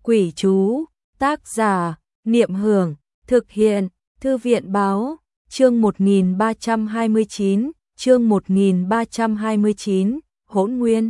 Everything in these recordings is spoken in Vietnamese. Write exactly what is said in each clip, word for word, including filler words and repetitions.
Quỷ chú, tác giả, Niệm Hưởng, thực hiện, Thư viện báo, chương một nghìn ba trăm hai mươi chín, chương một nghìn ba trăm hai mươi chín, Hỗn Nguyên.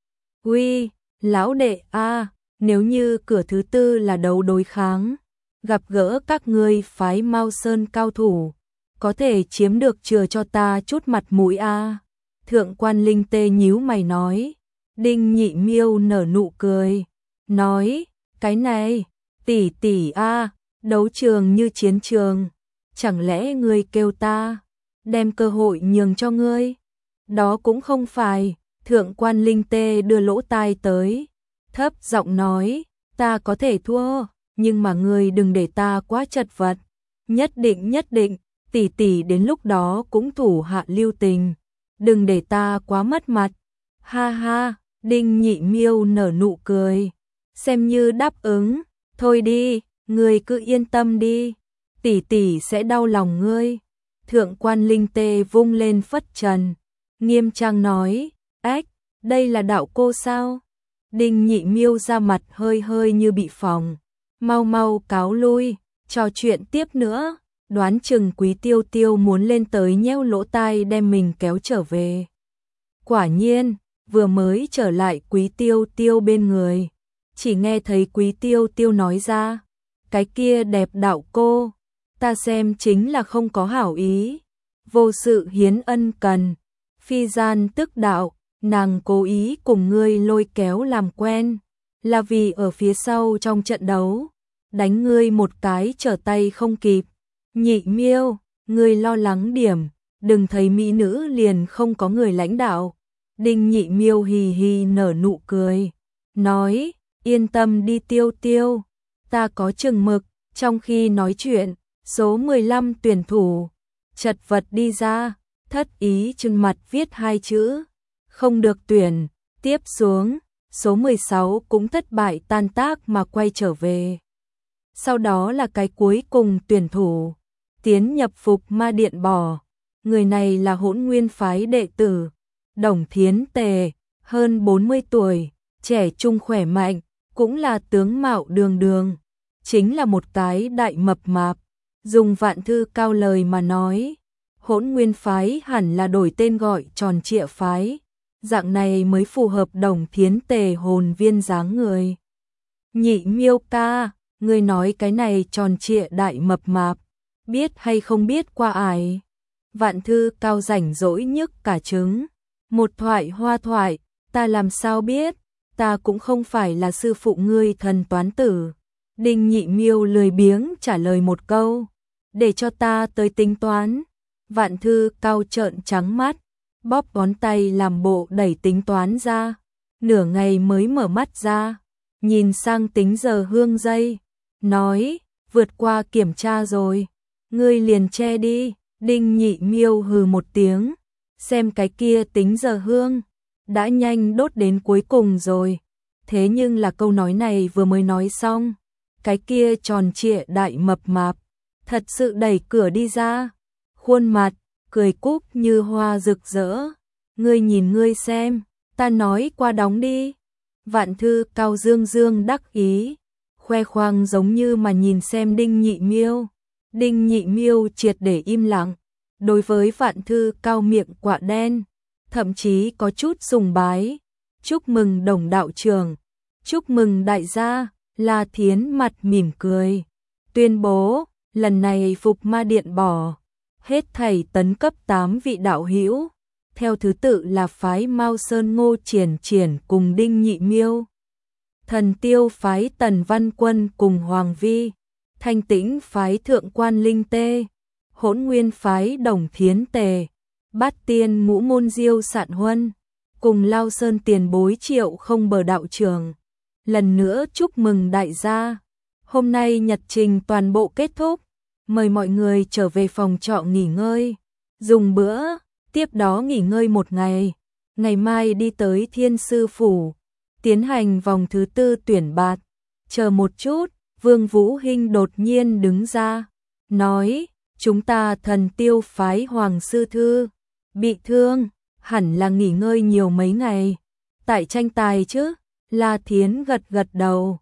Uy, lão đệ a, nếu như cửa thứ tư là đấu đối kháng, gặp gỡ các ngươi phái Mao Sơn cao thủ, có thể chiếm được chừa cho ta chút mặt mũi a. Thượng quan Linh Tê nhíu mày nói. Đinh Nhị Miêu nở nụ cười, nói, cái này, tỷ tỷ a, đấu trường như chiến trường, chẳng lẽ ngươi kêu ta đem cơ hội nhường cho ngươi? Đó cũng không phải. Thượng quan Linh Tê đưa lỗ tai tới, thấp giọng nói, ta có thể thua, nhưng mà ngươi đừng để ta quá chật vật. Nhất định nhất định, tỷ tỷ đến lúc đó cũng thủ hạ lưu tình, đừng để ta quá mất mặt. Ha ha, Đinh Nhị Miêu nở nụ cười, xem như đáp ứng, thôi đi, ngươi cứ yên tâm đi, tỷ tỷ sẽ đau lòng ngươi. Thượng quan Linh Tê vung lên phất trần, nghiêm trang nói, ách, đây là đạo cô sao? Đinh Nhị Miêu ra mặt hơi hơi như bị phỏng, mau mau cáo lui, trò chuyện tiếp nữa, đoán chừng Quý Tiêu Tiêu muốn lên tới nheo lỗ tai đem mình kéo trở về. Quả nhiên, vừa mới trở lại Quý Tiêu Tiêu bên người, chỉ nghe thấy Quý Tiêu Tiêu nói ra, cái kia đẹp đạo cô, ta xem chính là không có hảo ý, vô sự hiến ân cần, phi gian tức đạo, nàng cố ý cùng ngươi lôi kéo làm quen, là vì ở phía sau trong trận đấu, đánh ngươi một cái trở tay không kịp. Nhị Miêu, ngươi lo lắng điểm, đừng thấy mỹ nữ liền không có người lãnh đạo. Đinh Nhị Miêu hì hì nở nụ cười, nói, yên tâm đi Tiêu Tiêu, ta có chừng mực. Trong khi nói chuyện, số mười lăm tuyển thủ chật vật đi ra, thất ý trên mặt viết hai chữ, không được tuyển. Tiếp xuống, số mười sáu cũng thất bại tan tác mà quay trở về. Sau đó là cái cuối cùng tuyển thủ, tiến nhập Phục Ma Điện Bò. Người này là Hỗn Nguyên phái đệ tử Đồng Thiến Tề, hơn bốn mươi tuổi, trẻ trung khỏe mạnh, cũng là tướng mạo đường đường, chính là một cái đại mập mạp. Dùng Vạn Thư Cao lời mà nói, Hỗn Nguyên phái hẳn là đổi tên gọi Tròn Trịa phái, dạng này mới phù hợp Đồng Thiến Tề hồn viên dáng người. Nhị Miêu ca, ngươi nói cái này Tròn Trịa đại mập mạp, biết hay không biết qua ải? Vạn Thư Cao rảnh rỗi nhức cả trứng. Một thoại hoa thoại, ta làm sao biết, ta cũng không phải là sư phụ ngươi thần toán tử. Đinh Nhị Miêu lười biếng trả lời một câu, để cho ta tới tính toán. Vạn Thư Cao trợn trắng mắt, bóp ngón tay làm bộ đẩy tính toán ra, nửa ngày mới mở mắt ra, nhìn sang tính giờ hương giây, nói, vượt qua kiểm tra rồi, ngươi liền che đi. Đinh Nhị Miêu hừ một tiếng, xem cái kia tính giờ hương, đã nhanh đốt đến cuối cùng rồi. Thế nhưng là câu nói này vừa mới nói xong, cái kia Tròn Trịa đại mập mạp thật sự đẩy cửa đi ra, khuôn mặt cười cúc như hoa rực rỡ. Ngươi nhìn ngươi xem, ta nói qua đóng đi. Vạn Thư Cao dương dương đắc ý, khoe khoang giống như mà nhìn xem Đinh Nhị Miêu. Đinh Nhị Miêu triệt để im lặng, đối với Vạn Thư Cao miệng quạ đen, thậm chí có chút sùng bái. Chúc mừng Đồng đạo trưởng, chúc mừng đại gia. La Thiến mặt mỉm cười, tuyên bố, lần này Phục Ma Điện Bò, hết thảy tấn cấp tám vị đạo hữu, theo thứ tự là phái Mao Sơn Ngô Triển Triển cùng Đinh Nhị Miêu, Thần Tiêu phái Tần Văn Quân cùng Hoàng Vi, Thanh Tĩnh phái Thượng quan Linh Tê, Hỗn Nguyên phái Đồng Thiến Tề, Bát Tiên Ngũ Môn Diêu Sạn Huân, cùng Lao Sơn tiền bối Triệu Không Bờ đạo trưởng. Lần nữa chúc mừng đại gia. Hôm nay nhật trình toàn bộ kết thúc, mời mọi người trở về phòng trọ nghỉ ngơi, dùng bữa, tiếp đó nghỉ ngơi một ngày. Ngày mai đi tới Thiên Sư Phủ, tiến hành vòng thứ tư tuyển bạt. Chờ một chút, Vương Vũ Hinh đột nhiên đứng ra, nói, chúng ta Thần Tiêu phái Hoàng Sư Thư, bị thương, hẳn là nghỉ ngơi nhiều mấy ngày, tại tranh tài chứ. La Thiến gật gật đầu,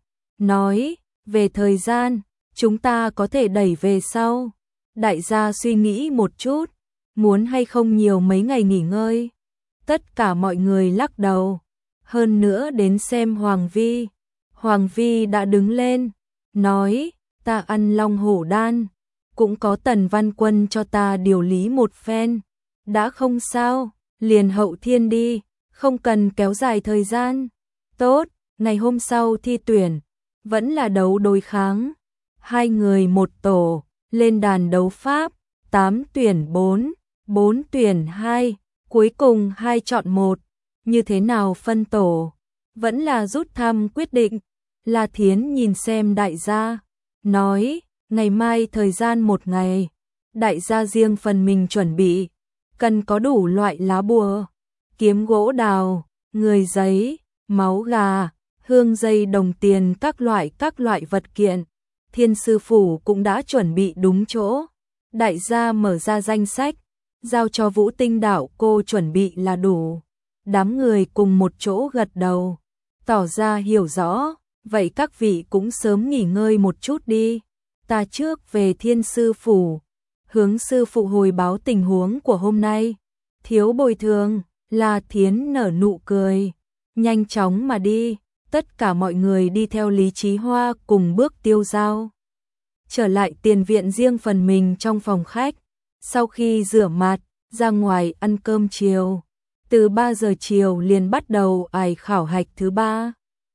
nói, về thời gian, chúng ta có thể đẩy về sau. Đại gia suy nghĩ một chút, muốn hay không nhiều mấy ngày nghỉ ngơi. Tất cả mọi người lắc đầu, hơn nữa đến xem Hoàng Vi. Hoàng Vi đã đứng lên, nói, ta ăn long hổ đan, cũng có Tần Văn Quân cho ta điều lý một phen. Đã không sao, liền hậu thiên đi, không cần kéo dài thời gian. Tốt, ngày hôm sau thi tuyển, vẫn là đấu đối kháng. Hai người một tổ, lên đàn đấu pháp, tám tuyển bốn, bốn tuyển hai, cuối cùng hai chọn một. Như thế nào phân tổ? Vẫn là rút thăm quyết định. La Thiến nhìn xem đại gia, nói, ngày mai thời gian một ngày, đại gia riêng phần mình chuẩn bị, cần có đủ loại lá bùa, kiếm gỗ đào, người giấy, máu gà, hương dây đồng tiền các loại các loại vật kiện. Thiên sư phủ cũng đã chuẩn bị đúng chỗ. Đại gia mở ra danh sách, giao cho Vũ Tinh đạo cô chuẩn bị là đủ. Đám người cùng một chỗ gật đầu, tỏ ra hiểu rõ, vậy các vị cũng sớm nghỉ ngơi một chút đi. Ta trước về Thiên sư phủ, hướng sư phụ hồi báo tình huống của hôm nay. Thiếu bồi thường, La Thiến nở nụ cười, nhanh chóng mà đi. Tất cả mọi người đi theo Lý Chí Hoa cùng bước tiêu giao. Trở lại tiền viện riêng phần mình trong phòng khách. Sau khi rửa mặt, ra ngoài ăn cơm chiều. Từ ba giờ chiều liền bắt đầu ải khảo hạch thứ ba.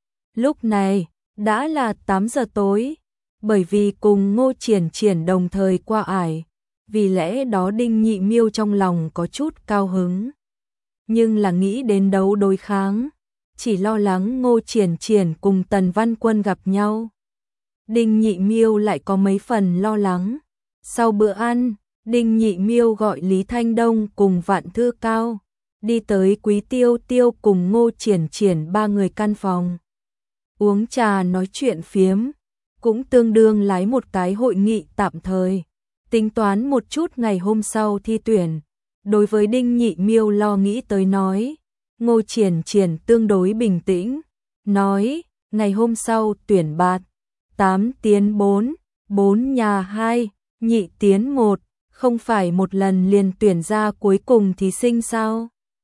Lúc này, đã là tám giờ tối. Bởi vì cùng Ngô Triển Triển đồng thời qua ải, vì lẽ đó Đinh Nhị Miêu trong lòng có chút cao hứng. Nhưng là nghĩ đến đấu đối kháng, chỉ lo lắng Ngô Triển Triển cùng Tần Văn Quân gặp nhau. Đinh Nhị Miêu lại có mấy phần lo lắng. Sau bữa ăn, Đinh Nhị Miêu gọi Lý Thanh Đông cùng Vạn Thư Cao, đi tới Quý Tiêu Tiêu cùng Ngô Triển Triển ba người căn phòng. Uống trà nói chuyện phiếm, cũng tương đương lái một cái hội nghị tạm thời, tính toán một chút ngày hôm sau thi tuyển. Đối với Đinh Nhị Miêu lo nghĩ tới nói, Ngô Triển Triển tương đối bình tĩnh, nói, ngày hôm sau tuyển bạt, tám tiến bốn, bốn nhà hai, nhị tiến một, không phải một lần liền tuyển ra cuối cùng thí sinh sao?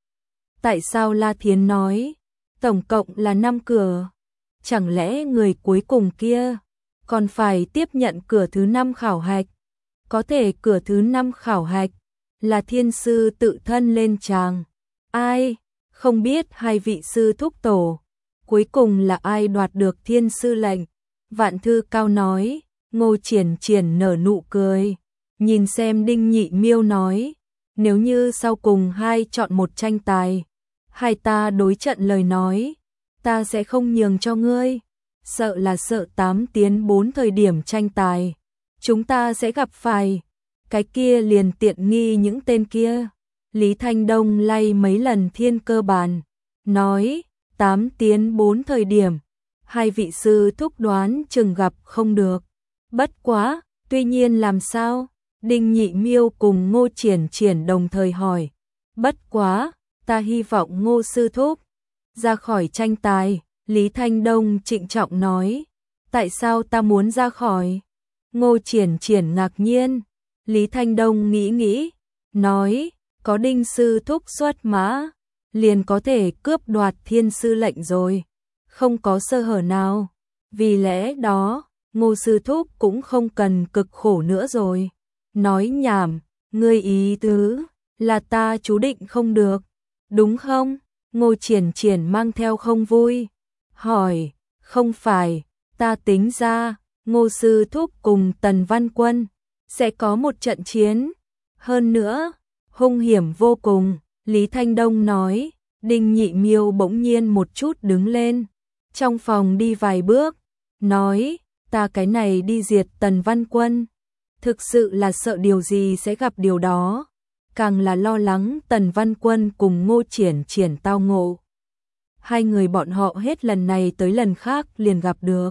Tại sao La Thiến nói, tổng cộng là năm cửa, chẳng lẽ người cuối cùng kia còn phải tiếp nhận cửa thứ năm khảo hạch? Có thể cửa thứ năm khảo hạch là thiên sư tự thân lên tràng. Ai? Không biết hai vị sư thúc tổ, cuối cùng là ai đoạt được thiên sư lệnh? Vạn Thư Cao nói. Ngô Triển Triển nở nụ cười, nhìn xem Đinh Nhị Miêu nói, nếu như sau cùng hai chọn một tranh tài, hai ta đối trận lời nói, ta sẽ không nhường cho ngươi. Sợ là sợ tám tiến bốn thời điểm tranh tài, chúng ta sẽ gặp phải, cái kia liền tiện nghi những tên kia. Lý Thanh Đông lay mấy lần thiên cơ bàn, nói, tám tiến bốn thời điểm, hai vị sư thúc đoán chừng gặp không được. Bất quá, tuy nhiên làm sao? Đinh Nhị Miêu cùng Ngô Triển Triển đồng thời hỏi. Bất quá, ta hy vọng Ngô sư thúc ra khỏi tranh tài. Lý Thanh Đông trịnh trọng nói. Tại sao ta muốn ra khỏi? Ngô Triển Triển ngạc nhiên. Lý Thanh Đông nghĩ nghĩ, nói, có Đinh sư thúc xuất mã, liền có thể cướp đoạt thiên sư lệnh rồi, không có sơ hở nào. Vì lẽ đó, Ngô sư thúc cũng không cần cực khổ nữa rồi. Nói nhảm, ngươi ý tứ là ta chú định không được, đúng không? Ngô Triển Triển mang theo không vui, hỏi, không phải, ta tính ra, Ngô sư thúc cùng Tần Văn Quân sẽ có một trận chiến, hơn nữa, hung hiểm vô cùng. Lý Thanh Đông nói. Đinh Nhị Miêu bỗng nhiên một chút đứng lên, trong phòng đi vài bước, nói, ta cái này đi diệt Tần Văn Quân, thực sự là sợ điều gì sẽ gặp điều đó, càng là lo lắng Tần Văn Quân cùng Ngô Triển Triển tao ngộ. Hai người bọn họ hết lần này tới lần khác liền gặp được.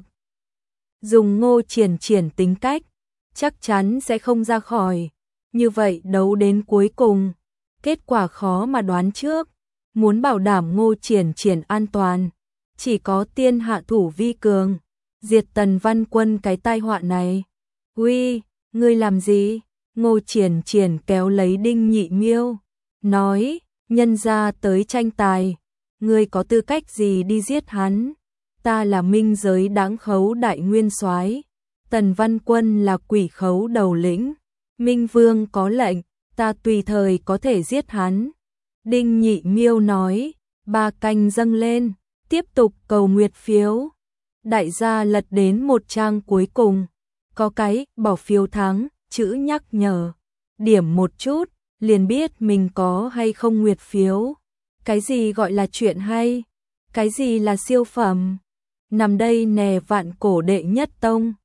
Dùng Ngô Triển Triển tính cách, chắc chắn sẽ không ra khỏi, như vậy đấu đến cuối cùng, kết quả khó mà đoán trước. Muốn bảo đảm Ngô Triển Triển an toàn, chỉ có tiên hạ thủ vi cường, diệt Tần Văn Quân cái tai họa này. Uy, ngươi làm gì? Ngô Triển Triển kéo lấy Đinh Nhị Miêu, nói, nhân gia tới tranh tài, ngươi có tư cách gì đi giết hắn? Ta là minh giới đáng khấu đại nguyên soái, Tần Văn Quân là quỷ khấu đầu lĩnh, Minh Vương có lệnh, ta tùy thời có thể giết hắn. Đinh Nhị Miêu nói, ba canh dâng lên, tiếp tục cầu nguyệt phiếu. Đại gia lật đến một trang cuối cùng, có cái bỏ phiếu thắng, chữ nhắc nhở, điểm một chút, liền biết mình có hay không nguyệt phiếu. Cái gì gọi là chuyện hay? Cái gì là siêu phẩm? Nằm đây nè vạn cổ đệ nhất tông.